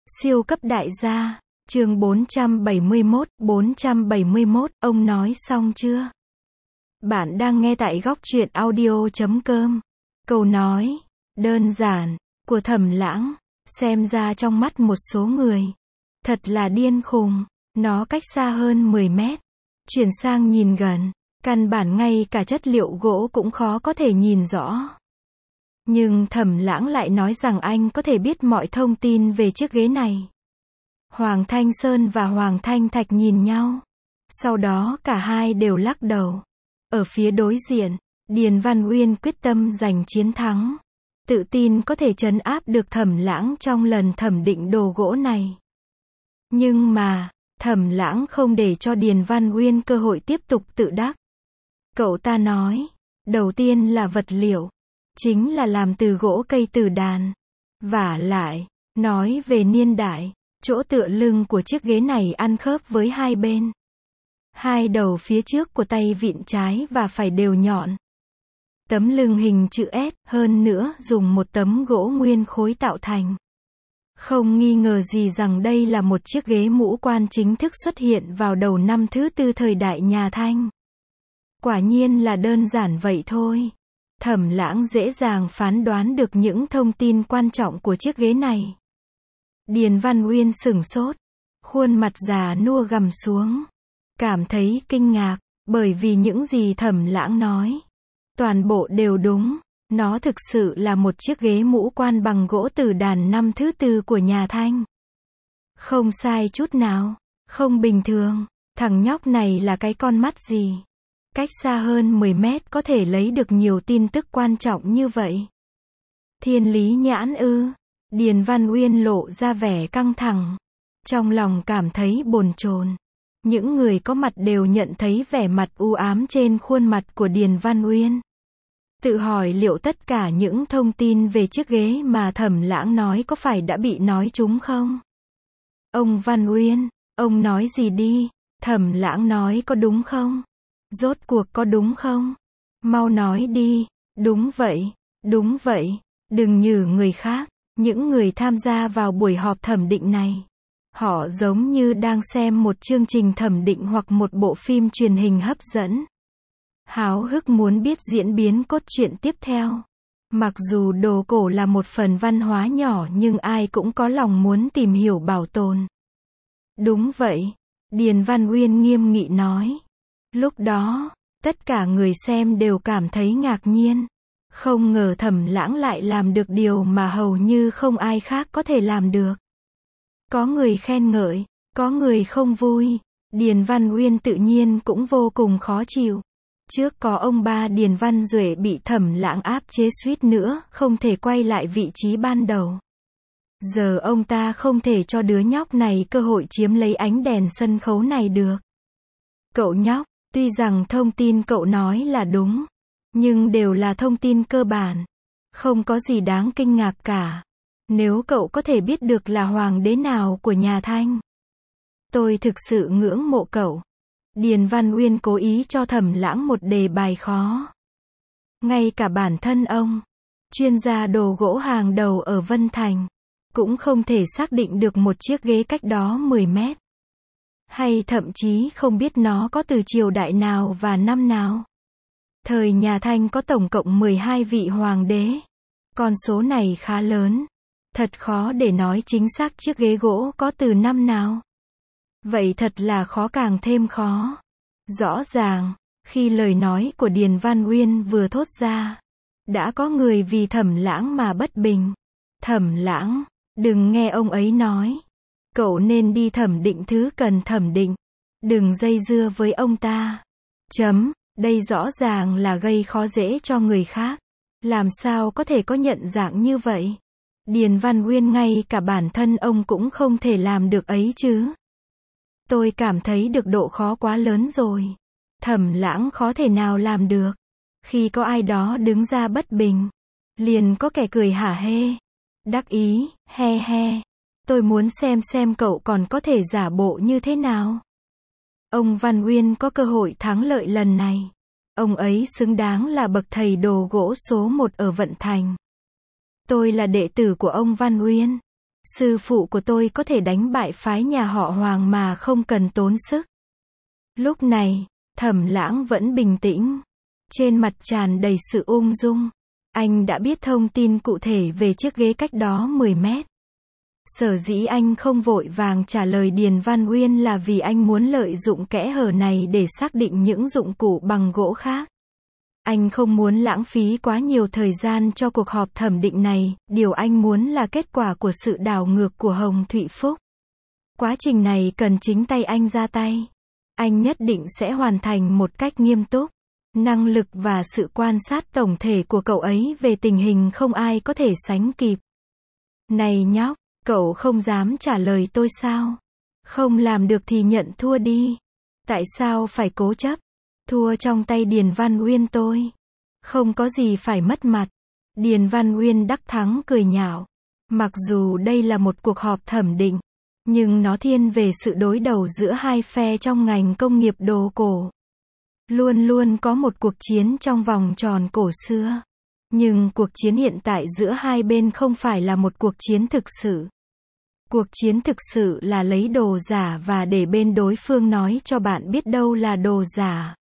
Siêu cấp đại gia, chương 471, ông nói xong chưa? Bạn đang nghe tại góc truyện audio.com. Câu nói, đơn giản, của Thẩm Lãng, xem ra trong mắt một số người, thật là điên khùng, nó cách xa hơn 10 mét. Chuyển sang nhìn gần, căn bản ngay cả chất liệu gỗ cũng khó có thể nhìn rõ. Nhưng Thẩm Lãng lại nói rằng anh có thể biết mọi thông tin về chiếc ghế này. Hoàng Thanh Sơn và Hoàng Thanh Thạch nhìn nhau. Sau đó cả hai đều lắc đầu. Ở phía đối diện, Điền Văn Uyên quyết tâm giành chiến thắng. Tự tin có thể trấn áp được Thẩm Lãng trong lần thẩm định đồ gỗ này. Nhưng mà, Thẩm Lãng không để cho Điền Văn Uyên cơ hội tiếp tục tự đắc. Cậu ta nói, đầu tiên là vật liệu. Chính là làm từ gỗ cây tử đàn. Vả lại, nói về niên đại, chỗ tựa lưng của chiếc ghế này ăn khớp với hai bên. Hai đầu phía trước của tay vịn trái và phải đều nhọn. Tấm lưng hình chữ S, hơn nữa dùng một tấm gỗ nguyên khối tạo thành. Không nghi ngờ gì rằng đây là một chiếc ghế mũ quan chính thức xuất hiện vào đầu năm thứ tư thời đại nhà Thanh. Quả nhiên là đơn giản vậy thôi. Thẩm Lãng dễ dàng phán đoán được những thông tin quan trọng của chiếc ghế này. Điền Văn Uyên sửng sốt, khuôn mặt già nua gằm xuống, cảm thấy kinh ngạc, bởi vì những gì Thẩm Lãng nói, toàn bộ đều đúng, nó thực sự là một chiếc ghế mũ quan bằng gỗ tử đàn năm thứ tư của nhà Thanh. Không sai chút nào, không bình thường, thằng nhóc này là cái con mắt gì? Cách xa hơn 10 mét có thể lấy được nhiều tin tức quan trọng như vậy. Thiên lý nhãn ư? Điền Văn Uyên lộ ra vẻ căng thẳng. Trong lòng cảm thấy bồn chồn. Những người có mặt đều nhận thấy vẻ mặt u ám trên khuôn mặt của Điền Văn Uyên. Tự hỏi liệu tất cả những thông tin về chiếc ghế mà Thẩm Lãng nói có phải đã bị nói trúng không? Ông Văn Uyên, ông nói gì đi? Thẩm Lãng nói có đúng không? Rốt cuộc có đúng không? Mau nói đi. Đúng vậy, đừng nhử người khác. Những người tham gia vào buổi họp thẩm định này, họ giống như đang xem một chương trình thẩm định hoặc một bộ phim truyền hình hấp dẫn. Háo hức muốn biết diễn biến cốt truyện tiếp theo. Mặc dù đồ cổ là một phần văn hóa nhỏ nhưng ai cũng có lòng muốn tìm hiểu bảo tồn. Đúng vậy, Điền Văn Uyên nghiêm nghị nói. Lúc đó, tất cả người xem đều cảm thấy ngạc nhiên. Không ngờ Thẩm Lãng lại làm được điều mà hầu như không ai khác có thể làm được. Có người khen ngợi, có người không vui. Điền Văn Uyên tự nhiên cũng vô cùng khó chịu. Trước có ông ba Điền Văn Duệ bị Thẩm Lãng áp chế suýt nữa không thể quay lại vị trí ban đầu. Giờ ông ta không thể cho đứa nhóc này cơ hội chiếm lấy ánh đèn sân khấu này được. Cậu nhóc, tuy rằng thông tin cậu nói là đúng, nhưng đều là thông tin cơ bản. Không có gì đáng kinh ngạc cả. Nếu cậu có thể biết được là hoàng đế nào của nhà Thanh, tôi thực sự ngưỡng mộ cậu. Điền Văn Uyên cố ý cho Thẩm Lãng một đề bài khó. Ngay cả bản thân ông, chuyên gia đồ gỗ hàng đầu ở Vân Thành, cũng không thể xác định được một chiếc ghế cách đó 10 mét. Hay thậm chí không biết nó có từ triều đại nào và năm nào. Thời nhà Thanh có tổng cộng 12 vị hoàng đế. Con số này khá lớn. Thật khó để nói chính xác chiếc ghế gỗ có từ năm nào. Vậy thật là khó càng thêm khó. Rõ ràng, khi lời nói của Điền Văn Uyên vừa thốt ra, đã có người vì Thẩm Lãng mà bất bình. Thẩm Lãng, đừng nghe ông ấy nói. Cậu nên đi thẩm định thứ cần thẩm định. Đừng dây dưa với ông ta. Đây rõ ràng là gây khó dễ cho người khác. Làm sao có thể có nhận dạng như vậy? Điền Văn Uyên ngay cả bản thân ông cũng không thể làm được ấy chứ. Tôi cảm thấy được độ khó quá lớn rồi. Thẩm Lãng khó thể nào làm được. Khi có ai đó đứng ra bất bình, liền có kẻ cười hả hê. Đắc ý, he he. Tôi muốn xem cậu còn có thể giả bộ như thế nào. Ông Văn Uyên có cơ hội thắng lợi lần này. Ông ấy xứng đáng là bậc thầy đồ gỗ số 1 ở Vận Thành. Tôi là đệ tử của ông Văn Uyên. Sư phụ của tôi có thể đánh bại phái nhà họ Hoàng mà không cần tốn sức. Lúc này, Thẩm Lãng vẫn bình tĩnh. Trên mặt tràn đầy sự ung dung. Anh đã biết thông tin cụ thể về chiếc ghế cách đó 10 mét. Sở dĩ anh không vội vàng trả lời Điền Văn Uyên là vì anh muốn lợi dụng kẽ hở này để xác định những dụng cụ bằng gỗ khác. Anh không muốn lãng phí quá nhiều thời gian cho cuộc họp thẩm định này, điều anh muốn là kết quả của sự đảo ngược của Hồng Thụy Phúc. Quá trình này cần chính tay anh ra tay. Anh nhất định sẽ hoàn thành một cách nghiêm túc. Năng lực và sự quan sát tổng thể của cậu ấy về tình hình không ai có thể sánh kịp. Này nhóc, cậu không dám trả lời tôi sao? Không làm được thì nhận thua đi. Tại sao phải cố chấp? Thua trong tay Điền Văn Uyên tôi. Không có gì phải mất mặt. Điền Văn Uyên đắc thắng cười nhạo. Mặc dù đây là một cuộc họp thẩm định, nhưng nó thiên về sự đối đầu giữa hai phe trong ngành công nghiệp đồ cổ. Luôn luôn có một cuộc chiến trong vòng tròn cổ xưa. Nhưng cuộc chiến hiện tại giữa hai bên không phải là một cuộc chiến thực sự. Cuộc chiến thực sự là lấy đồ giả và để bên đối phương nói cho bạn biết đâu là đồ giả.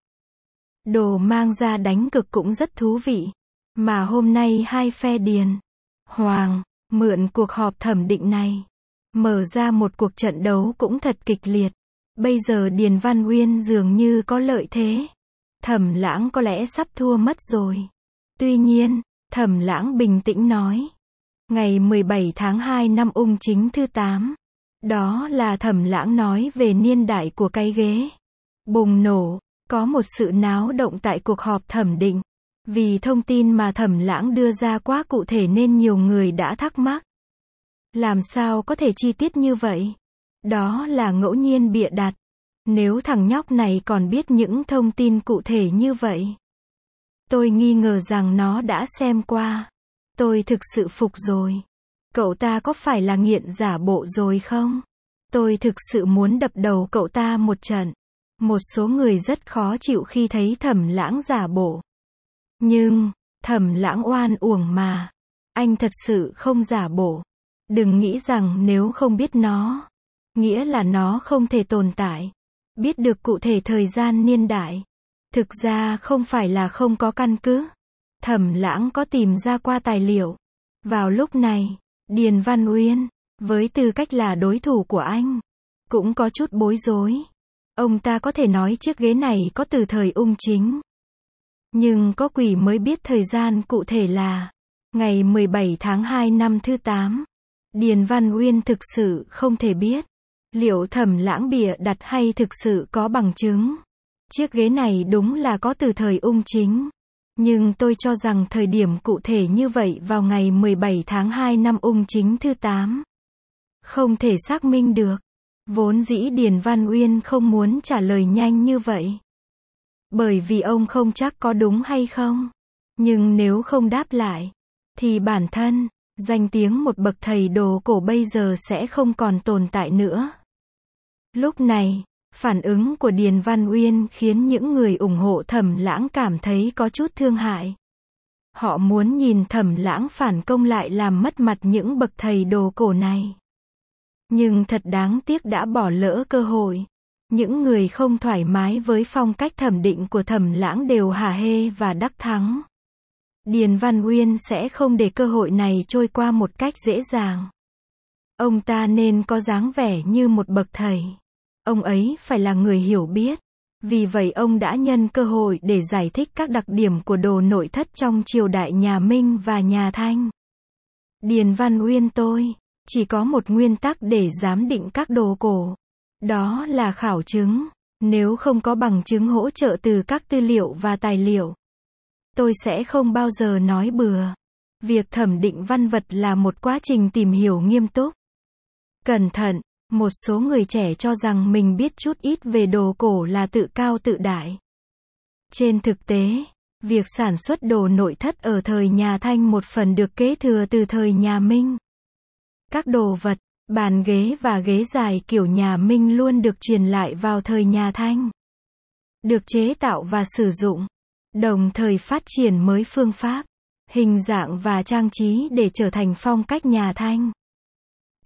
Đồ mang ra đánh cực cũng rất thú vị. Mà hôm nay hai phe Điền, Hoàng, mượn cuộc họp thẩm định này, mở ra một cuộc trận đấu cũng thật kịch liệt. Bây giờ Điền Văn Uyên dường như có lợi thế. Thẩm Lãng có lẽ sắp thua mất rồi. Tuy nhiên, Thẩm Lãng bình tĩnh nói. Ngày 17 tháng 2 năm Ung Chính thứ 8. Đó là Thẩm Lãng nói về niên đại của cái ghế. Bùng nổ, có một sự náo động tại cuộc họp thẩm định. Vì thông tin mà Thẩm Lãng đưa ra quá cụ thể nên nhiều người đã thắc mắc. Làm sao có thể chi tiết như vậy? Đó là ngẫu nhiên bịa đặt. Nếu thằng nhóc này còn biết những thông tin cụ thể như vậy, tôi nghi ngờ rằng nó đã xem qua. Tôi thực sự phục rồi. Cậu ta có phải là nghiện giả bộ rồi không? Tôi thực sự muốn đập đầu cậu ta một trận. Một số người rất khó chịu khi thấy Thẩm Lãng giả bộ. Nhưng, Thẩm Lãng oan uổng mà. Anh thật sự không giả bộ. Đừng nghĩ rằng nếu không biết nó, nghĩa là nó không thể tồn tại. Biết được cụ thể thời gian niên đại. Thực ra không phải là không có căn cứ. Thẩm Lãng có tìm ra qua tài liệu. Vào lúc này, Điền Văn Uyên, với tư cách là đối thủ của anh, cũng có chút bối rối. Ông ta có thể nói chiếc ghế này có từ thời Ung Chính. Nhưng có quỷ mới biết thời gian cụ thể là ngày 17 tháng 2 năm thứ 8. Điền Văn Uyên thực sự không thể biết. Liệu Thẩm Lãng bịa đặt hay thực sự có bằng chứng? Chiếc ghế này đúng là có từ thời Ung Chính. Nhưng tôi cho rằng thời điểm cụ thể như vậy vào ngày 17 tháng 2 năm Ung Chính thứ 8. Không thể xác minh được. Vốn dĩ Điền Văn Uyên không muốn trả lời nhanh như vậy. Bởi vì ông không chắc có đúng hay không. Nhưng nếu không đáp lại, thì bản thân, danh tiếng một bậc thầy đồ cổ bây giờ sẽ không còn tồn tại nữa. Lúc này, phản ứng của Điền Văn Uyên khiến những người ủng hộ Thẩm Lãng cảm thấy có chút thương hại. Họ muốn nhìn Thẩm Lãng phản công lại làm mất mặt những bậc thầy đồ cổ này. Nhưng thật đáng tiếc đã bỏ lỡ cơ hội. Những người không thoải mái với phong cách thẩm định của Thẩm Lãng đều hả hê và đắc thắng. Điền Văn Uyên sẽ không để cơ hội này trôi qua một cách dễ dàng. Ông ta nên có dáng vẻ như một bậc thầy. Ông ấy phải là người hiểu biết. Vì vậy ông đã nhân cơ hội để giải thích các đặc điểm của đồ nội thất trong triều đại nhà Minh và nhà Thanh. Điền Văn Uyên tôi chỉ có một nguyên tắc để giám định các đồ cổ. Đó là khảo chứng. Nếu không có bằng chứng hỗ trợ từ các tư liệu và tài liệu, tôi sẽ không bao giờ nói bừa. Việc thẩm định văn vật là một quá trình tìm hiểu nghiêm túc, cẩn thận. Một số người trẻ cho rằng mình biết chút ít về đồ cổ là tự cao tự đại. Trên thực tế, việc sản xuất đồ nội thất ở thời nhà Thanh một phần được kế thừa từ thời nhà Minh. Các đồ vật, bàn ghế và ghế dài kiểu nhà Minh luôn được truyền lại vào thời nhà Thanh. Được chế tạo và sử dụng, đồng thời phát triển mới phương pháp, hình dạng và trang trí để trở thành phong cách nhà Thanh.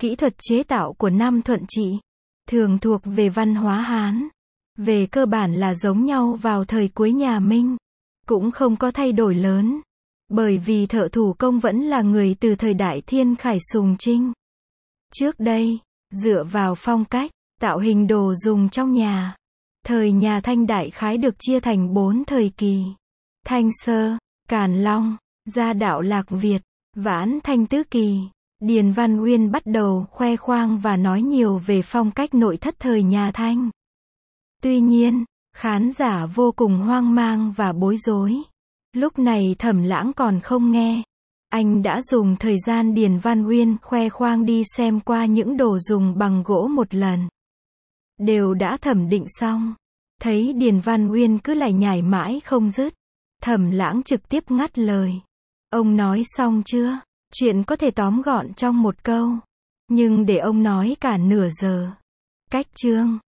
kỹ thuật chế tạo của Nam Thuận Trị, thường thuộc về văn hóa Hán. Về cơ bản là giống nhau vào thời cuối nhà Minh, cũng không có thay đổi lớn, bởi vì thợ thủ công vẫn là người từ thời đại Thiên Khải Sùng Trinh. Trước đây, dựa vào phong cách, tạo hình đồ dùng trong nhà, thời nhà Thanh đại khái được chia thành 4 thời kỳ: Thanh Sơ, Càn Long, Gia Đạo Lạc Việt, Vãn Thanh Tứ Kỳ. Điền Văn Uyên bắt đầu khoe khoang và nói nhiều về phong cách nội thất thời nhà Thanh. Tuy nhiên, khán giả vô cùng hoang mang và bối rối. Lúc này Thẩm Lãng còn không nghe. Anh đã dùng thời gian Điền Văn Uyên khoe khoang đi xem qua những đồ dùng bằng gỗ một lần. Đều đã thẩm định xong. Thấy Điền Văn Uyên cứ lải nhải mãi không dứt, Thẩm Lãng trực tiếp ngắt lời. Ông nói xong chưa? Chuyện có thể tóm gọn trong một câu, nhưng để ông nói cả nửa giờ. Cách chương